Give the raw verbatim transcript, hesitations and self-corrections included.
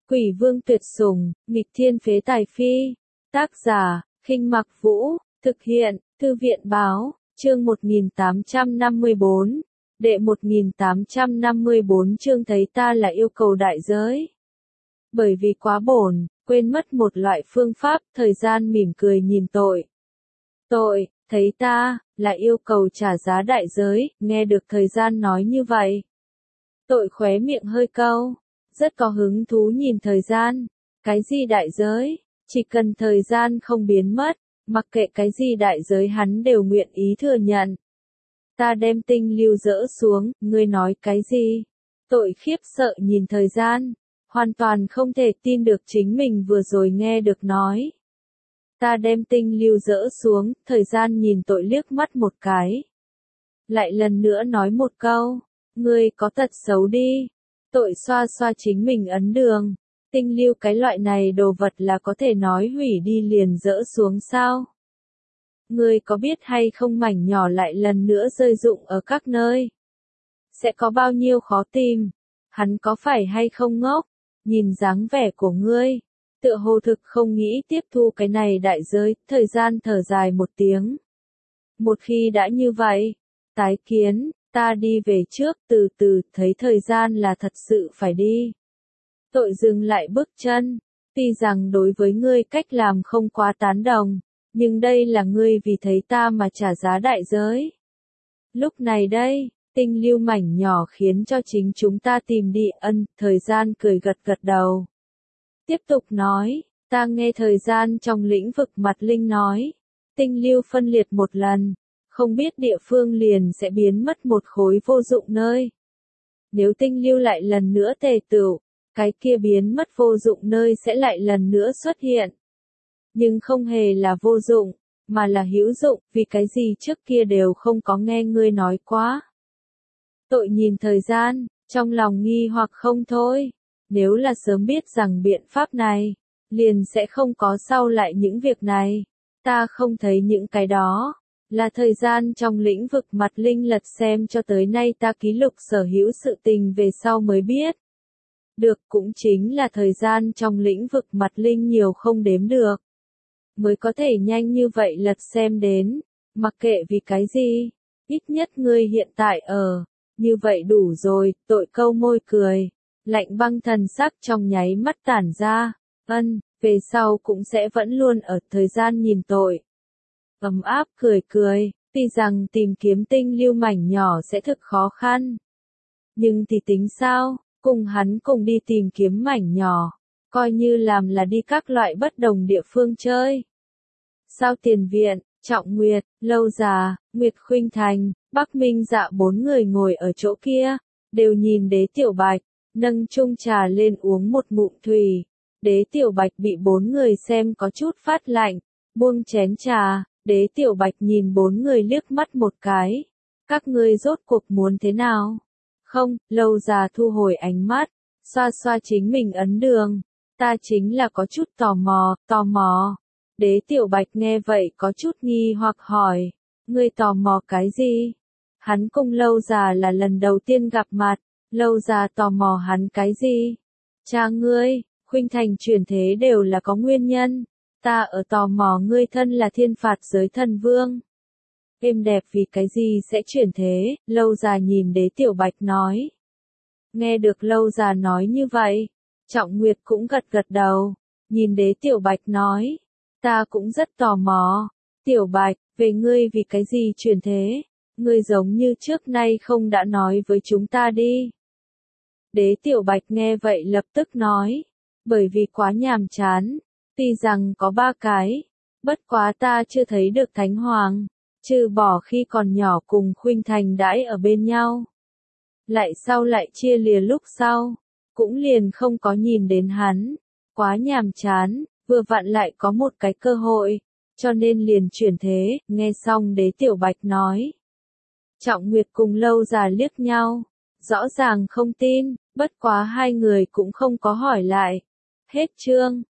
Quỷ vương tuyệt sủng, nghịch thiên phế tài phi. Tác giả, Khinh Mặc Vũ, thực hiện, Thư viện báo, chương một nghìn tám trăm năm mươi bốn. Đệ một nghìn tám trăm năm mươi bốn chương thấy ta là yêu cầu đại giới. Bởi vì quá bổn, quên mất một loại phương pháp, thời gian mỉm cười nhìn tội. Tội, thấy ta, là yêu cầu trả giá đại giới, nghe được thời gian nói như vậy. Tội khóe miệng hơi cau, rất có hứng thú nhìn thời gian. Cái gì đại giới? Chỉ cần thời gian không biến mất, mặc kệ cái gì đại giới hắn đều nguyện ý thừa nhận. Ta đem tinh lưu dỡ xuống, ngươi nói cái gì? Tội khiếp sợ nhìn thời gian, hoàn toàn không thể tin được chính mình vừa rồi nghe được nói. Ta đem tinh lưu dỡ xuống, thời gian nhìn tội liếc mắt một cái. Lại lần nữa nói một câu, ngươi có tật xấu đi. Tội xoa xoa chính mình ấn đường. Tinh lưu cái loại này đồ vật là có thể nói hủy đi liền dỡ xuống sao? Ngươi có biết hay không mảnh nhỏ lại lần nữa rơi rụng ở các nơi? Sẽ có bao nhiêu khó tìm? Hắn có phải hay không ngốc? Nhìn dáng vẻ của ngươi, tựa hồ thực không nghĩ tiếp thu cái này đại giới, thời gian thở dài một tiếng. Một khi đã như vậy, tái kiến, ta đi về trước, từ từ, thấy thời gian là thật sự phải đi. Tội dừng lại bước chân, tuy rằng đối với ngươi cách làm không quá tán đồng, nhưng đây là ngươi vì thấy ta mà trả giá đại giới. Lúc này đây, tinh lưu mảnh nhỏ khiến cho chính chúng ta tìm đi ân, thời gian cười gật gật đầu. Tiếp tục nói, ta nghe thời gian trong lĩnh vực mặt linh nói, tinh lưu phân liệt một lần, không biết địa phương liền sẽ biến mất một khối vô dụng nơi. Nếu tinh lưu lại lần nữa tề tựu, cái kia biến mất vô dụng nơi sẽ lại lần nữa xuất hiện. Nhưng không hề là vô dụng, mà là hữu dụng, vì cái gì trước kia đều không có nghe ngươi nói quá. Tội nhìn thời gian, trong lòng nghi hoặc không thôi. Nếu là sớm biết rằng biện pháp này, liền sẽ không có sau lại những việc này. Ta không thấy những cái đó, là thời gian trong lĩnh vực mặt linh lật xem cho tới nay ta ký lục sở hữu sự tình về sau mới biết. Được cũng chính là thời gian trong lĩnh vực mặt linh nhiều không đếm được. Mới có thể nhanh như vậy lật xem đến, mặc kệ vì cái gì, ít nhất ngươi hiện tại ở, như vậy đủ rồi, tội câu môi cười, lạnh băng thần sắc trong nháy mắt tản ra, ân, về sau cũng sẽ vẫn luôn ở thời gian nhìn tội. Ấm áp cười cười, tuy rằng tìm kiếm tinh lưu mảnh nhỏ sẽ thực khó khăn. Nhưng thì tính sao, cùng hắn cùng đi tìm kiếm mảnh nhỏ, coi như làm là đi các loại bất đồng địa phương chơi. Sao tiền viện, Trọng Nguyệt, Lâu Già, Nguyệt Khuynh Thành, Bắc Minh Dạ bốn người ngồi ở chỗ kia, đều nhìn Đế Tiểu Bạch, nâng chung trà lên uống một ngụm thủy. Đế Tiểu Bạch bị bốn người xem có chút phát lạnh, buông chén trà, Đế Tiểu Bạch nhìn bốn người liếc mắt một cái. Các ngươi rốt cuộc muốn thế nào? Không, Lâu Già thu hồi ánh mắt, xoa xoa chính mình ấn đường. Ta chính là có chút tò mò, tò mò. Đế Tiểu Bạch nghe vậy có chút nghi hoặc hỏi, ngươi tò mò cái gì? Hắn cùng Lâu Già là lần đầu tiên gặp mặt, Lâu Già tò mò hắn cái gì? Cha ngươi, Khuynh Thành chuyển thế đều là có nguyên nhân, ta ở tò mò ngươi thân là thiên phạt giới thần vương. Êm đẹp vì cái gì sẽ chuyển thế? Lâu Già nhìn Đế Tiểu Bạch nói. Nghe được Lâu Già nói như vậy, Trọng Nguyệt cũng gật gật đầu, nhìn Đế Tiểu Bạch nói. Ta cũng rất tò mò, Tiểu Bạch, về ngươi vì cái gì chuyển thế, ngươi giống như trước nay không đã nói với chúng ta đi. Đế Tiểu Bạch nghe vậy lập tức nói, bởi vì quá nhàm chán, tuy rằng có ba cái, bất quá ta chưa thấy được Thánh Hoàng, trừ bỏ khi còn nhỏ cùng Khuynh Thành đãi ở bên nhau. Lại sau lại chia lìa lúc sau, cũng liền không có nhìn đến hắn, quá nhàm chán. Vừa vặn lại có một cái cơ hội, cho nên liền chuyển thế, nghe xong Đế Tiểu Bạch nói. Trọng Nguyệt cùng Lâu Già liếc nhau, rõ ràng không tin, bất quá hai người cũng không có hỏi lại. Hết chương.